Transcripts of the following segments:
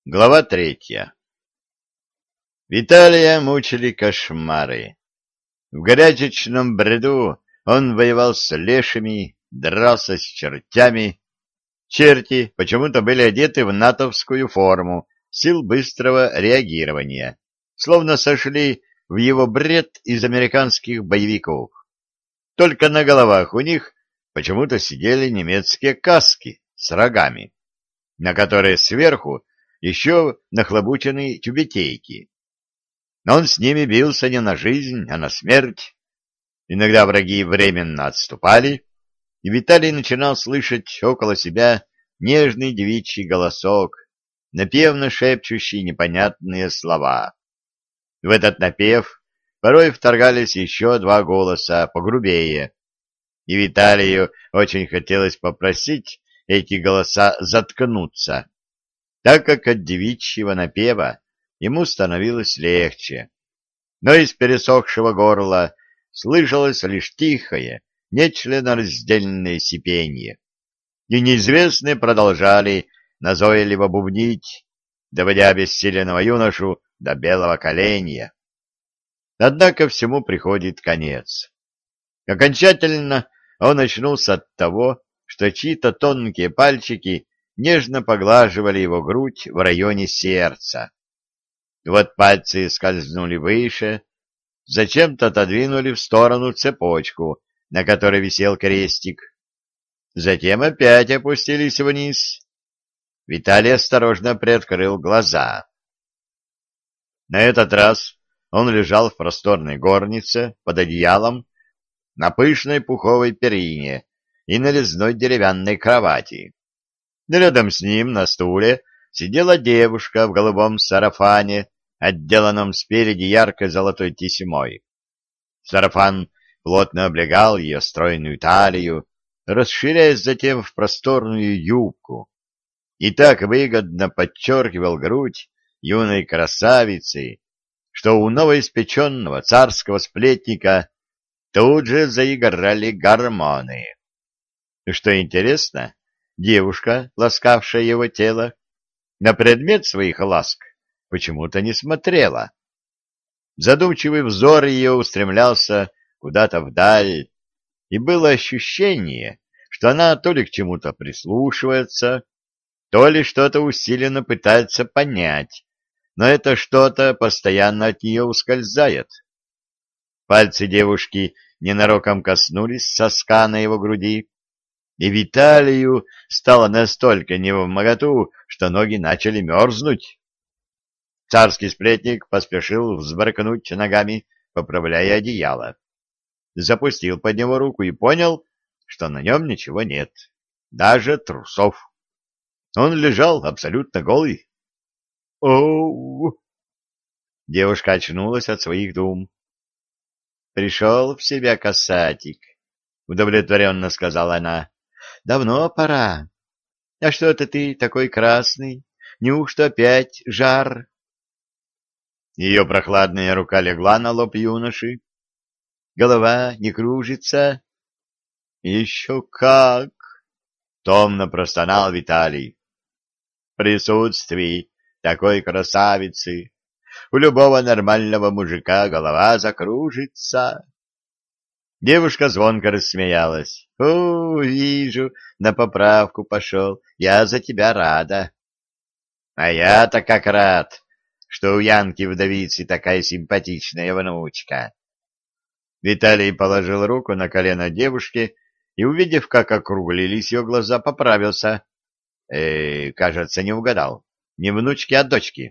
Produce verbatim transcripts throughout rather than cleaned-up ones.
Глава третья. Виталия мучили кошмары. В горячечном бреду он воевал с лешими, дрался с чертями. Черти почему-то были одеты в натовскую форму сил быстрого реагирования, словно сошли в его бред из американских боевиков. Только на головах у них почему-то сидели немецкие каски с рогами, на которые сверху еще нахлобучены тюбетейки. Но он с ними бился не на жизнь, а на смерть. Иногда враги временно отступали, и Виталий начинал слышать около себя нежный девичий голосок, напевно шепчущий непонятные слова. В этот напев порой вторгались еще два голоса погрубее, и Виталию очень хотелось попросить эти голоса заткнуться, так как от девичьего напева ему становилось легче. Но из пересохшего горла слышалось лишь тихое, нечленораздельное сипенье, и неизвестные продолжали назойливо бубнить, доводя обессиленного юношу до белого коленя. Однако всему приходит конец. Окончательно он очнулся от того, что чьи-то тонкие пальчики нежно поглаживали его грудь в районе сердца. Вот пальцы скользнули выше, зачем-то отодвинули в сторону цепочку, на которой висел крестик. Затем опять опустились вниз. Виталий осторожно приоткрыл глаза. На этот раз он лежал в просторной горнице под одеялом на пышной пуховой перине и на резной деревянной кровати. Рядом с ним на стуле сидела девушка в голубом сарафане, отделанном спереди яркой золотой тесьмой. Сарафан плотно облегал ее стройную талию, расширяясь затем в просторную юбку, и так выгодно подчеркивал грудь юной красавицы, что у новоиспеченного царского сплетника тут же заиграли гормоны. Что интересно, девушка, ласкавшая его тело, на предмет своих ласк почему-то не смотрела. Задумчивый взор ее устремлялся куда-то вдаль, и было ощущение, что она то ли к чему-то прислушивается, то ли что-то усиленно пытается понять, но это что-то постоянно от нее ускользает. Пальцы девушки ненароком коснулись соска на его груди, и Виталию стало настолько невмоготу, что ноги начали мерзнуть. Царский сплетник поспешил взбрыкнуть ногами, поправляя одеяло. Запустил под него руку и понял, что на нем ничего нет, даже трусов. Он лежал абсолютно голый. «Оу!» Девушка очнулась от своих дум. «Пришел в себя касатик», — удовлетворенно сказала она. «Давно пора. А что это ты такой красный? Неужто опять жар?» Ее прохладная рука легла на лоб юноши. «Голова не кружится?» «Еще как!» — томно простонал Виталий. «В присутствии такой красавицы у любого нормального мужика голова закружится». Девушка звонко рассмеялась. «О, вижу, на поправку пошел. Я за тебя рада». «А я-то как рад, что у Янки-вдовицы такая симпатичная внучка». Виталий положил руку на колено девушки и, увидев, как округлились ее глаза, поправился. «Э, кажется, не угадал. Не внучки, а дочки».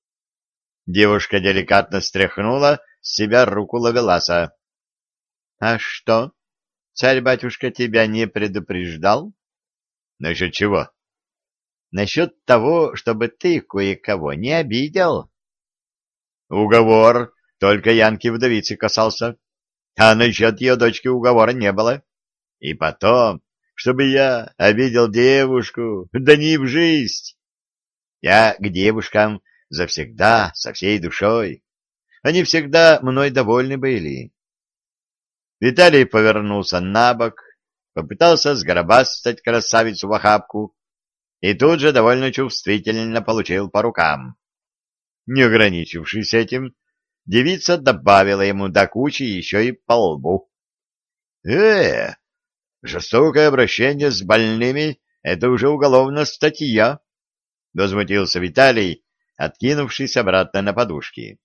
Девушка деликатно стряхнула с себя руку Ловеласа. — А что, царь-батюшка тебя не предупреждал? — Насчет чего? — Насчет того, чтобы ты кое-кого не обидел. — Уговор только Янки-вдовицы касался, а насчет ее дочки уговора не было. И потом, чтобы я обидел девушку, да не в жизнь. Я к девушкам завсегда со всей душой. Они всегда мной довольны были. Виталий повернулся на бок, попытался сгробастать красавицу в охапку, и тут же довольно чувствительно получил по рукам. Не ограничившись этим, девица добавила ему до кучи еще и по лбу. — Э, жестокое обращение с больными — это уже уголовная статья, — возмутился Виталий, откинувшись обратно на подушки.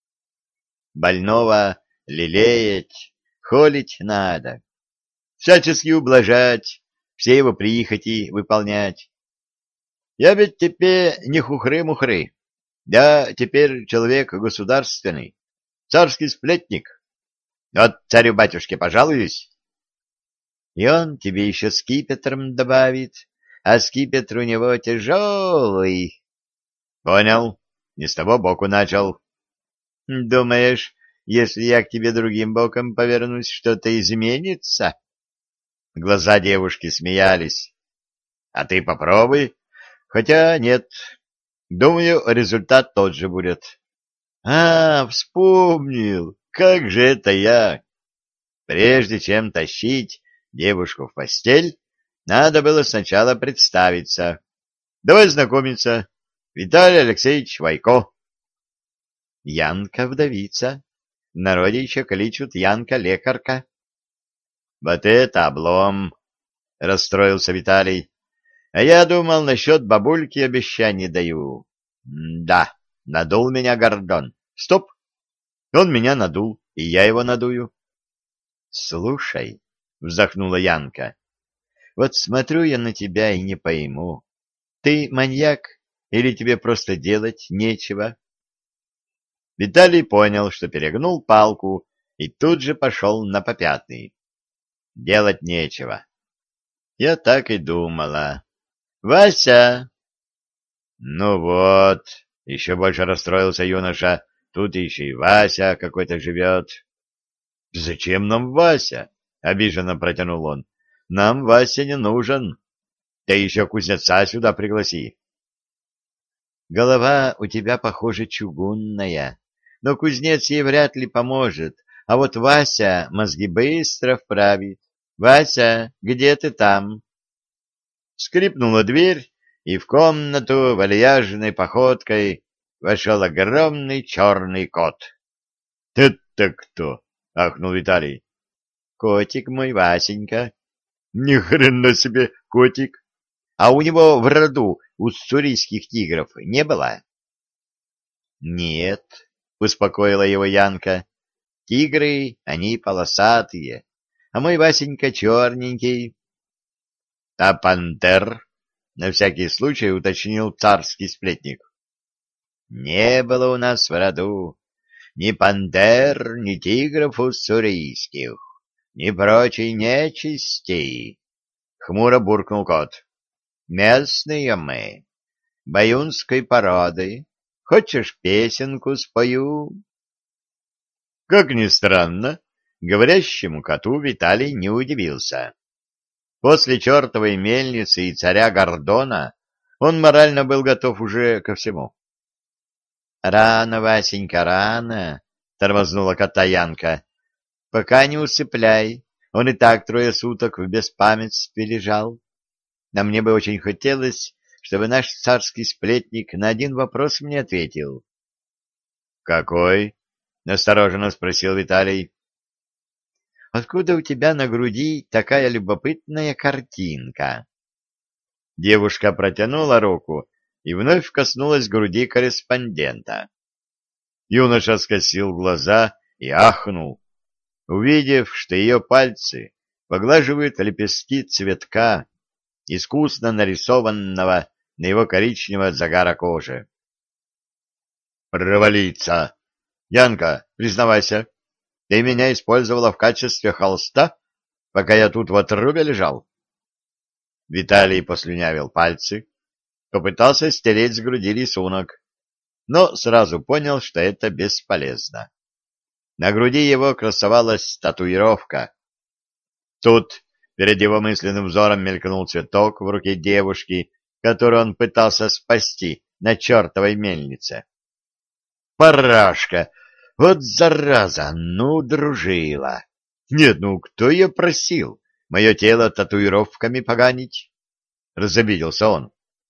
— Больного лелеять, холить надо, всячески ублажать, все его прихоти выполнять. Я ведь теперь не хухры-мухры, я теперь человек государственный, царский сплетник. Вот царю-батюшке пожалуюсь. И он тебе еще скипетром добавит, а скипетр у него тяжелый. Понял, не с того боку начал. Думаешь, если я к тебе другим боком повернусь, что-то изменится? Глаза девушки смеялись. А ты попробуй. Хотя нет, думаю, результат тот же будет. А, вспомнил, как же это я. Прежде чем тащить девушку в постель, надо было сначала представиться. Давай знакомиться. Виталий Алексеевич Вайко. Янка вдовица. В народе еще кличут Янка лекарка. Вот это облом, расстроился Виталий. А я думал, насчет бабульки обещаний даю. Да, надул меня Гордон. Стоп! Он меня надул, и я его надую. Слушай, вздохнула Янка, вот смотрю я на тебя и не пойму, ты маньяк или тебе просто делать нечего? Виталий понял, что перегнул палку, и тут же пошел на попятный. Делать нечего. Я так и думала. Вася! Ну вот, еще больше расстроился юноша, тут еще и Вася какой-то живет. Зачем нам Вася? Обиженно протянул он. Нам Вася не нужен. Ты еще кузнеца сюда пригласи. Голова у тебя, похоже, чугунная, но кузнец ей вряд ли поможет, а вот Вася мозги быстро вправит. Вася, где ты там? Скрипнула дверь, и в комнату вальяжной походкой вошел огромный черный кот. — Это кто? — ахнул Виталий. — Котик мой, Васенька. — Ни хрена себе котик! А у него в роду уссурийских тигров не было? — Нет, — успокоила его Янка. — Тигры, они полосатые, а мой Васенька черненький. — А пантер? — на всякий случай уточнил царский сплетник. — Не было у нас в роду ни пантер, ни тигров уссурийских, ни прочей нечисти, — хмуро буркнул кот. — Местные мы, баюнской породы. Хочешь, песенку спою? Как ни странно, говорящему коту Виталий не удивился. После чертовой мельницы и царя Гордона он морально был готов уже ко всему. — Рано, Васенька, рано, — тормознула кота Янка. — Пока не усыпляй, он и так трое суток в беспамятстве лежал. А мне бы очень хотелось, чтобы наш царский сплетник на один вопрос мне ответил. — Какой? — настороженно спросил Виталий. — Откуда у тебя на груди такая любопытная картинка? Девушка протянула руку и вновь коснулась груди корреспондента. Юноша скосил глаза и ахнул, увидев, что ее пальцы поглаживают лепестки цветка, искусно нарисованного на его коричневого от загара кожи. «Провалиться! Янка, признавайся, ты меня использовала в качестве холста, пока я тут в отрубе лежал?» Виталий послюнявил пальцы, попытался стереть с груди рисунок, но сразу понял, что это бесполезно. На груди его красовалась татуировка. Тут перед его мысленным взором мелькнул цветок в руке девушки, который он пытался спасти на чертовой мельнице. Парашка! Вот зараза! Ну, дружила! Нет, ну, кто ее просил мое тело татуировками поганить? Разобиделся он.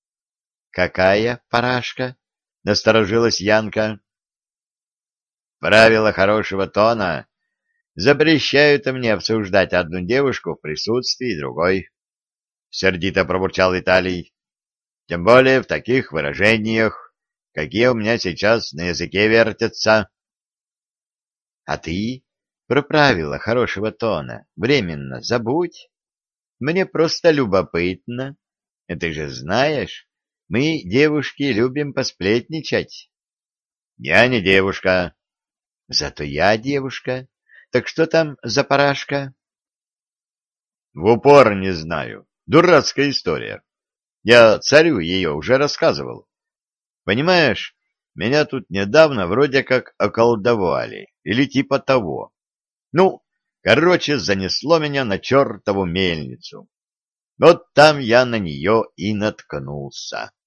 Какая парашка? Насторожилась Янка. Правила хорошего тона запрещают мне обсуждать одну девушку в присутствии другой. Сердито пробурчал Виталий. Тем более в таких выражениях, какие у меня сейчас на языке вертятся. А ты про правила хорошего тона временно забудь. Мне просто любопытно. Ты же знаешь, мы, девушки, любим посплетничать. Я не девушка. Зато я девушка. Так что там за парашка? В упор не знаю. Дурацкая история. Я царю ее уже рассказывал. Понимаешь, меня тут недавно вроде как околдовали. Или типа того. Ну, короче, занесло меня на чертову мельницу. Вот там я на нее и наткнулся.